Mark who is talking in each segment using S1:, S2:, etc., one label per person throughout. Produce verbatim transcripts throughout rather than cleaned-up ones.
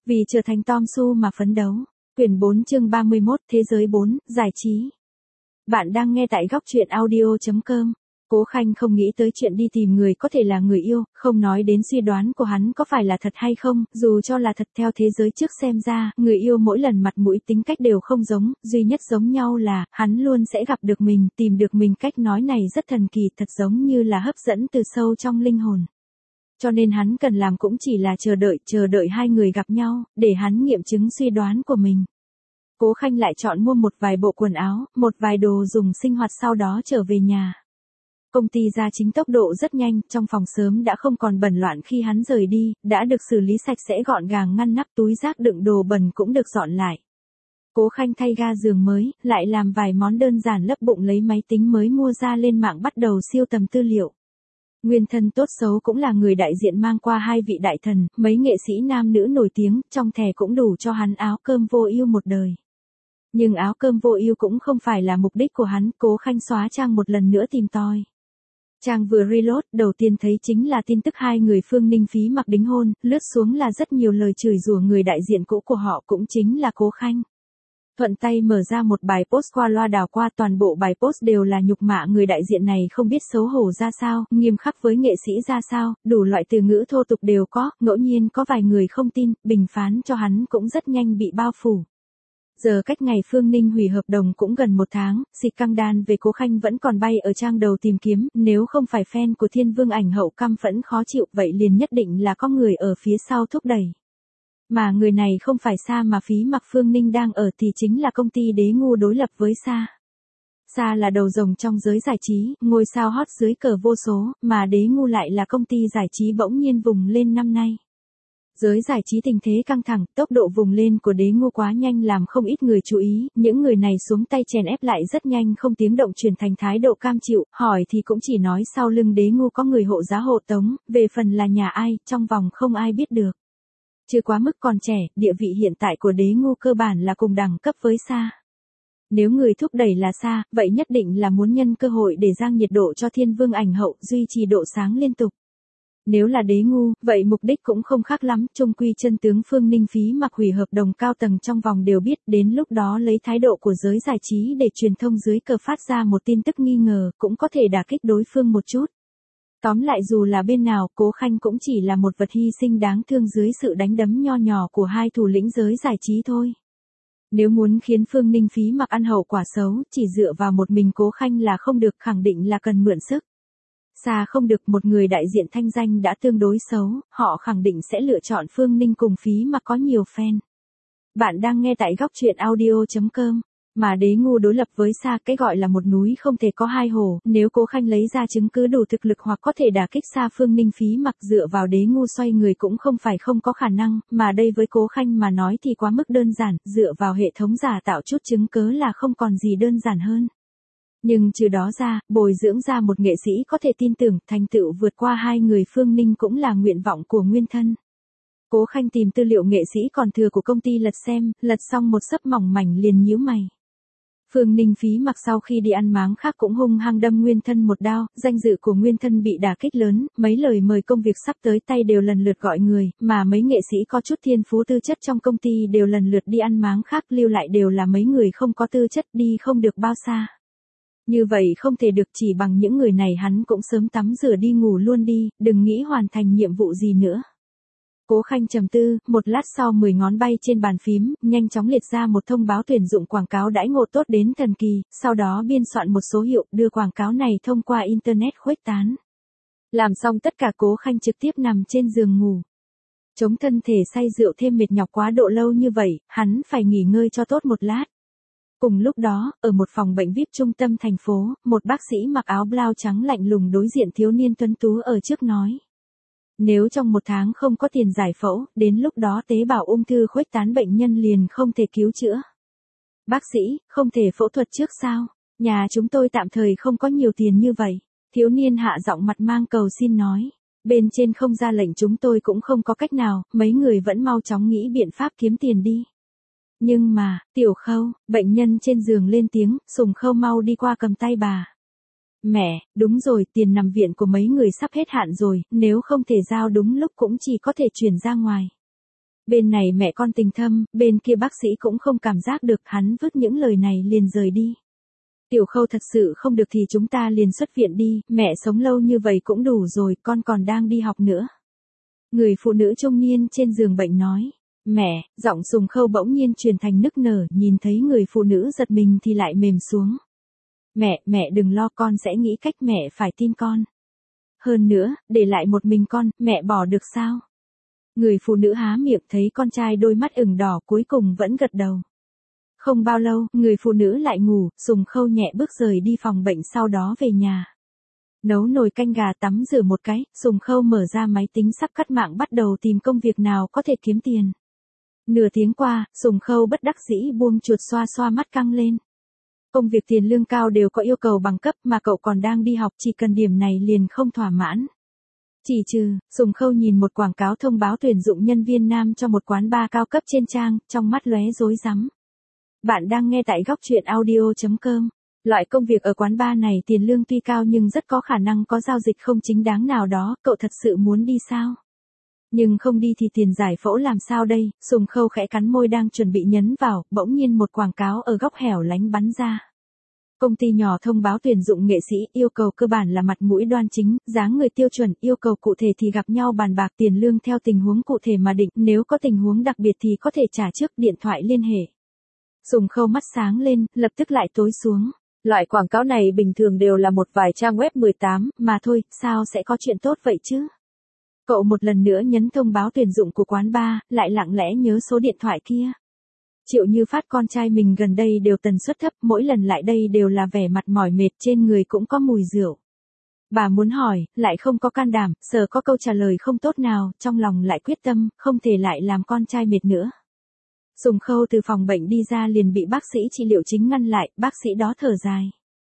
S1: Vì trở thành Tom Su mà phấn đấu. Quyển bốn chương ba mươi mốt, Thế giới bốn, giải trí. Bạn đang nghe tại góc truyện audio chấm com. Cố Khanh không nghĩ tới chuyện đi tìm người có thể là người yêu, không nói đến suy đoán của hắn có phải là thật hay không, dù cho là thật theo thế giới trước xem ra, người yêu mỗi lần mặt mũi tính cách đều không giống, duy nhất giống nhau là, hắn luôn sẽ gặp được mình, tìm được mình. Cách nói này rất thần kỳ, thật giống như là hấp dẫn từ sâu trong linh hồn. Cho nên hắn cần làm cũng chỉ là chờ đợi, chờ đợi hai người gặp nhau, để hắn nghiệm chứng suy đoán của mình. Cố Khanh lại chọn mua một vài bộ quần áo, một vài đồ dùng sinh hoạt sau đó trở về nhà. Công ty ra chính tốc độ rất nhanh, trong phòng sớm đã không còn bẩn loạn khi hắn rời đi, đã được xử lý sạch sẽ gọn gàng, ngăn nắp, túi rác đựng đồ bẩn cũng được dọn lại. Cố Khanh thay ga giường mới, lại làm vài món đơn giản lấp bụng, lấy máy tính mới mua ra lên mạng bắt đầu siêu tầm tư liệu. Nguyên thân tốt xấu cũng là người đại diện mang qua hai vị đại thần, mấy nghệ sĩ nam nữ nổi tiếng, trong thẻ cũng đủ cho hắn áo cơm vô ưu một đời. Nhưng áo cơm vô ưu cũng không phải là mục đích của hắn, Cố Khanh xóa trang một lần nữa tìm tòi. Trang vừa reload, đầu tiên thấy chính là tin tức hai người Phương Ninh Phí Mặc đính hôn, lướt xuống là rất nhiều lời chửi rủa người đại diện cũ của họ, cũng chính là Cố Khanh. Thuận tay mở ra một bài post qua loa đảo qua, toàn bộ bài post đều là nhục mạ người đại diện này không biết xấu hổ ra sao, nghiêm khắc với nghệ sĩ ra sao, đủ loại từ ngữ thô tục đều có, ngẫu nhiên có vài người không tin, bình phán cho hắn cũng rất nhanh bị bao phủ. Giờ cách ngày Phương Ninh hủy hợp đồng cũng gần một tháng, xịt căng đan về Cố Khanh vẫn còn bay ở trang đầu tìm kiếm, nếu không phải fan của Thiên Vương ảnh hậu căm phẫn khó chịu, vậy liền nhất định là có người ở phía sau thúc đẩy. Mà người này không phải Sa mà Phí Mặc Phương Ninh đang ở thì chính là công ty Đế Ngu đối lập với Sa. Sa là đầu rồng trong giới giải trí, ngôi sao hot dưới cờ vô số, mà Đế Ngu lại là công ty giải trí bỗng nhiên vùng lên năm nay. Giới giải trí tình thế căng thẳng, tốc độ vùng lên của Đế Ngu quá nhanh làm không ít người chú ý, những người này xuống tay chèn ép lại rất nhanh, không tiếng động chuyển thành thái độ cam chịu, hỏi thì cũng chỉ nói sau lưng Đế Ngu có người hộ giá hộ tống, về phần là nhà ai, trong vòng không ai biết được. Chưa quá mức còn trẻ, địa vị hiện tại của Đế Ngu cơ bản là cùng đẳng cấp với Sa. Nếu người thúc đẩy là Sa, vậy nhất định là muốn nhân cơ hội để giang nhiệt độ cho Thiên Vương ảnh hậu, duy trì độ sáng liên tục. Nếu là Đế Ngu, vậy mục đích cũng không khác lắm, chung quy chân tướng Phương Ninh Phí Mặc hủy hợp đồng cao tầng trong vòng đều biết, đến lúc đó lấy thái độ của giới giải trí để truyền thông dưới cờ phát ra một tin tức nghi ngờ, cũng có thể đả kích đối phương một chút. Tóm lại dù là bên nào, Cố Khanh cũng chỉ là một vật hy sinh đáng thương dưới sự đánh đấm nho nhỏ của hai thủ lĩnh giới giải trí thôi. Nếu muốn khiến Phương Ninh Phí Mặc ăn hậu quả xấu, chỉ dựa vào một mình Cố Khanh là không được, khẳng định là cần mượn sức. Sa không được, một người đại diện thanh danh đã tương đối xấu, họ khẳng định sẽ lựa chọn Phương Ninh cùng Phí Mặc có nhiều fan. Bạn đang nghe tại góc truyện audio chấm com. Mà Đế Ngu đối lập với Sa, cái gọi là một núi không thể có hai hồ, nếu Cố Khanh lấy ra chứng cứ đủ thực lực hoặc có thể đả kích Sa Phương Ninh Phí Mặc, dựa vào Đế Ngu xoay người cũng không phải không có khả năng, mà đây với Cố Khanh mà nói thì quá mức đơn giản, dựa vào hệ thống giả tạo chút chứng cớ là không còn gì đơn giản hơn. Nhưng trừ đó ra, bồi dưỡng ra một nghệ sĩ có thể tin tưởng, thành tựu vượt qua hai người Phương Ninh cũng là nguyện vọng của nguyên thân. Cố Khanh tìm tư liệu nghệ sĩ còn thừa của công ty lật xem, lật xong một xấp mỏng mảnh liền nhíu mày. Phương Ninh Phí Mặc sau khi đi ăn máng khác cũng hung hăng đâm nguyên thân một đao, danh dự của nguyên thân bị đả kích lớn, mấy lời mời công việc sắp tới tay đều lần lượt gọi người, mà mấy nghệ sĩ có chút thiên phú tư chất trong công ty đều lần lượt đi ăn máng khác, lưu lại đều là mấy người không có tư chất, đi không được bao xa. Như vậy không thể được, chỉ bằng những người này hắn cũng sớm tắm rửa đi ngủ luôn đi, đừng nghĩ hoàn thành nhiệm vụ gì nữa. Cố Khanh trầm tư, một lát sau mười ngón bay trên bàn phím, nhanh chóng liệt ra một thông báo tuyển dụng quảng cáo đãi ngộ tốt đến thần kỳ, sau đó biên soạn một số hiệu, đưa quảng cáo này thông qua Internet khuếch tán. Làm xong tất cả Cố Khanh trực tiếp nằm trên giường ngủ. Chống thân thể say rượu thêm mệt nhọc quá độ lâu như vậy, hắn phải nghỉ ngơi cho tốt một lát. Cùng lúc đó, ở một phòng bệnh vi ai pi trung tâm thành phố, một bác sĩ mặc áo blau trắng lạnh lùng đối diện thiếu niên tuấn tú ở trước nói. Nếu trong một tháng không có tiền giải phẫu, đến lúc đó tế bào ung thư khuếch tán bệnh nhân liền không thể cứu chữa. Bác sĩ, không thể phẫu thuật trước sao? Nhà chúng tôi tạm thời không có nhiều tiền như vậy. Thiếu niên hạ giọng mặt mang cầu xin nói. Bên trên không ra lệnh chúng tôi cũng không có cách nào, mấy người vẫn mau chóng nghĩ biện pháp kiếm tiền đi. Nhưng mà, Tiểu Khâu, bệnh nhân trên giường lên tiếng, Sùng Khâu mau đi qua cầm tay bà. Mẹ, đúng rồi, tiền nằm viện của mấy người sắp hết hạn rồi, nếu không thể giao đúng lúc cũng chỉ có thể chuyển ra ngoài. Bên này mẹ con tình thâm, bên kia bác sĩ cũng không cảm giác được, hắn vứt những lời này liền rời đi. Tiểu Khâu thật sự không được thì chúng ta liền xuất viện đi, mẹ sống lâu như vậy cũng đủ rồi, con còn đang đi học nữa. Người phụ nữ trung niên trên giường bệnh nói. Mẹ, giọng Sùng Khâu bỗng nhiên truyền thành nức nở, nhìn thấy người phụ nữ giật mình thì lại mềm xuống. Mẹ, mẹ đừng lo, con sẽ nghĩ cách, mẹ phải tin con. Hơn nữa, để lại một mình con, mẹ bỏ được sao? Người phụ nữ há miệng thấy con trai đôi mắt ửng đỏ cuối cùng vẫn gật đầu. Không bao lâu, người phụ nữ lại ngủ, Sùng Khâu nhẹ bước rời đi phòng bệnh sau đó về nhà. Nấu nồi canh gà, tắm rửa một cái, Sùng Khâu mở ra máy tính sắp cắt mạng bắt đầu tìm công việc nào có thể kiếm tiền. Nửa tiếng qua, Sùng Khâu bất đắc dĩ buông chuột xoa xoa mắt căng lên. Công việc tiền lương cao đều có yêu cầu bằng cấp mà cậu còn đang đi học, chỉ cần điểm này liền không thỏa mãn. Chỉ trừ, Sùng Khâu nhìn một quảng cáo thông báo tuyển dụng nhân viên nam cho một quán bar cao cấp trên trang, trong mắt lóe rối rắm. Bạn đang nghe tại góc truyện audio chấm com. Loại công việc ở quán bar này tiền lương tuy cao nhưng rất có khả năng có giao dịch không chính đáng nào đó, cậu thật sự muốn đi sao? Nhưng không đi thì tiền giải phẫu làm sao đây? Sùng Khâu khẽ cắn môi đang chuẩn bị nhấn vào, bỗng nhiên một quảng cáo ở góc hẻo lánh bắn ra. Công ty nhỏ thông báo tuyển dụng nghệ sĩ, yêu cầu cơ bản là mặt mũi đoan chính, dáng người tiêu chuẩn, yêu cầu cụ thể thì gặp nhau bàn bạc, tiền lương theo tình huống cụ thể mà định, nếu có tình huống đặc biệt thì có thể trả trước, điện thoại liên hệ. Sùng Khâu mắt sáng lên, lập tức lại tối xuống. Loại quảng cáo này bình thường đều là một vài trang web mười tám, mà thôi, sao sẽ có chuyện tốt vậy chứ? Cậu một lần nữa nhấn thông báo tuyển dụng của quán bar, lại lặng lẽ nhớ số điện thoại kia. Triệu Như Phát con trai mình gần đây đều tần suất thấp, mỗi lần lại đây đều là vẻ mặt mỏi mệt, trên người cũng có mùi rượu. Bà muốn hỏi, lại không có can đảm, sợ có câu trả lời không tốt nào, trong lòng lại quyết tâm, không thể lại làm con trai mệt nữa. Sùng Khâu từ phòng bệnh đi ra liền bị bác sĩ trị liệu chính ngăn lại, bác sĩ đó thở dài.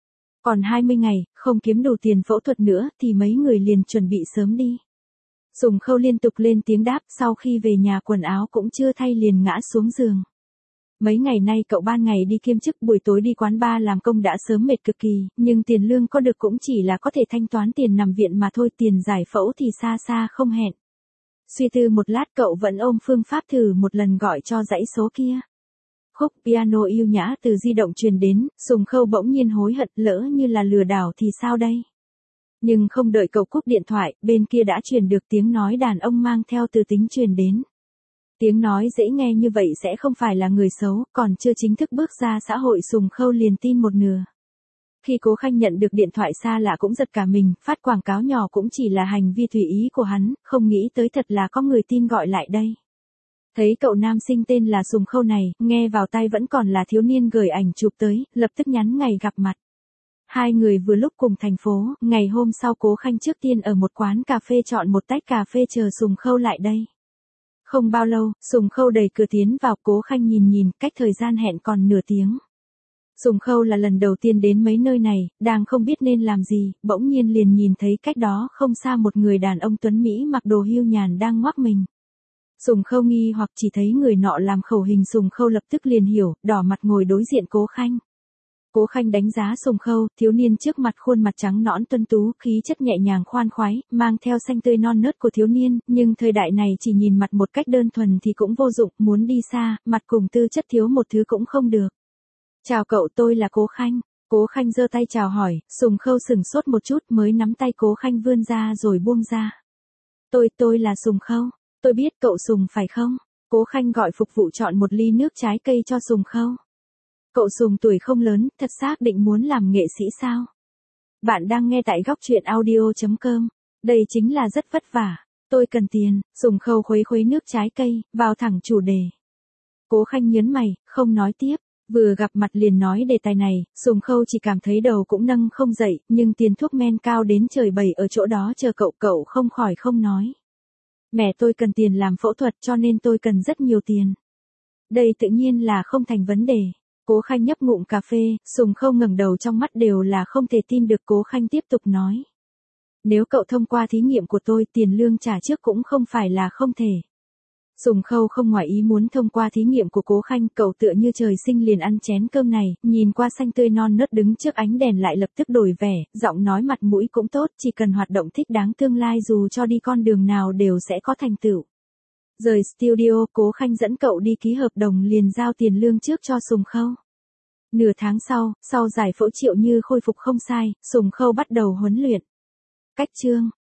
S1: Còn hai mươi ngày, không kiếm đủ tiền phẫu thuật nữa thì mấy người liền chuẩn bị sớm đi. Sùng Khâu liên tục lên tiếng đáp, sau khi về nhà quần áo cũng chưa thay liền ngã xuống giường. Mấy ngày nay cậu ban ngày đi kiêm chức, buổi tối đi quán bar làm công đã sớm mệt cực kỳ, nhưng tiền lương có được cũng chỉ là có thể thanh toán tiền nằm viện mà thôi, tiền giải phẫu thì xa xa không hẹn. Suy tư một lát cậu vẫn ôm phương pháp thử một lần gọi cho dãy số kia. Khúc piano yêu nhã từ di động truyền đến, Sùng Khâu bỗng nhiên hối hận, lỡ như là lừa đảo thì sao đây? Nhưng không đợi cậu cúp điện thoại, bên kia đã truyền được tiếng nói đàn ông mang theo từ tính truyền đến. Tiếng nói dễ nghe như vậy sẽ không phải là người xấu, còn chưa chính thức bước ra xã hội Sùng Khâu liền tin một nửa. Khi Cố Khanh nhận được điện thoại xa lạ cũng giật cả mình, phát quảng cáo nhỏ cũng chỉ là hành vi tùy ý của hắn, không nghĩ tới thật là có người tin gọi lại đây. Thấy cậu nam sinh tên là Sùng Khâu này, nghe vào tai vẫn còn là thiếu niên gửi ảnh chụp tới, lập tức nhắn ngày gặp mặt. Hai người vừa lúc cùng thành phố, ngày hôm sau Cố Khanh trước tiên ở một quán cà phê chọn một tách cà phê chờ Sùng Khâu lại đây. Không bao lâu, Sùng Khâu đẩy cửa tiến vào, Cố Khanh nhìn nhìn, cách thời gian hẹn còn nửa tiếng. Sùng Khâu là lần đầu tiên đến mấy nơi này, đang không biết nên làm gì, bỗng nhiên liền nhìn thấy cách đó không xa một người đàn ông tuấn Mỹ mặc đồ hưu nhàn đang ngoắc mình. Sùng Khâu nghi hoặc chỉ thấy người nọ làm khẩu hình, Sùng Khâu lập tức liền hiểu, đỏ mặt ngồi đối diện Cố Khanh. Cố Khanh đánh giá Sùng Khâu, thiếu niên trước mặt khuôn mặt trắng nõn tuấn tú, khí chất nhẹ nhàng khoan khoái, mang theo xanh tươi non nớt của thiếu niên, nhưng thời đại này chỉ nhìn mặt một cách đơn thuần thì cũng vô dụng, muốn đi xa, mặt cùng tư chất thiếu một thứ cũng không được. Chào cậu, tôi là Cố Khanh. Cố Khanh giơ tay chào hỏi, Sùng Khâu sừng sốt một chút mới nắm tay Cố Khanh vươn ra rồi buông ra. Tôi, tôi là Sùng Khâu. Tôi biết cậu Sùng phải không? Cố Khanh gọi phục vụ chọn một ly nước trái cây cho Sùng Khâu. Cậu Sùng tuổi không lớn, thật xác định muốn làm nghệ sĩ sao? Bạn đang nghe tại góc truyện audio chấm com. Đây chính là rất vất vả. Tôi cần tiền. Sùng Khâu khuấy khuấy nước trái cây, vào thẳng chủ đề. Cố Khanh nhớn mày, không nói tiếp. Vừa gặp mặt liền nói đề tài này, Sùng Khâu chỉ cảm thấy đầu cũng nâng không dậy, nhưng tiền thuốc men cao đến trời bầy ở chỗ đó chờ cậu, cậu không khỏi không nói. Mẹ tôi cần tiền làm phẫu thuật cho nên tôi cần rất nhiều tiền. Đây tự nhiên là không thành vấn đề. Cố Khanh nhấp ngụm cà phê, Sùng Khâu ngẩng đầu trong mắt đều là không thể tin được. Cố Khanh tiếp tục nói. Nếu cậu thông qua thí nghiệm của tôi, tiền lương trả trước cũng không phải là không thể. Sùng Khâu không ngoài ý muốn thông qua thí nghiệm của Cố Khanh, cậu tựa như trời sinh liền ăn chén cơm này, nhìn qua xanh tươi non nớt đứng trước ánh đèn lại lập tức đổi vẻ, giọng nói mặt mũi cũng tốt, chỉ cần hoạt động thích đáng tương lai dù cho đi con đường nào đều sẽ có thành tựu. Rời studio, Cố Khanh dẫn cậu đi ký hợp đồng liền giao tiền lương trước cho Sùng Khâu. Nửa tháng sau, sau giải phẫu Triệu Như khôi phục không sai, Sùng Khâu bắt đầu huấn luyện. Cách chương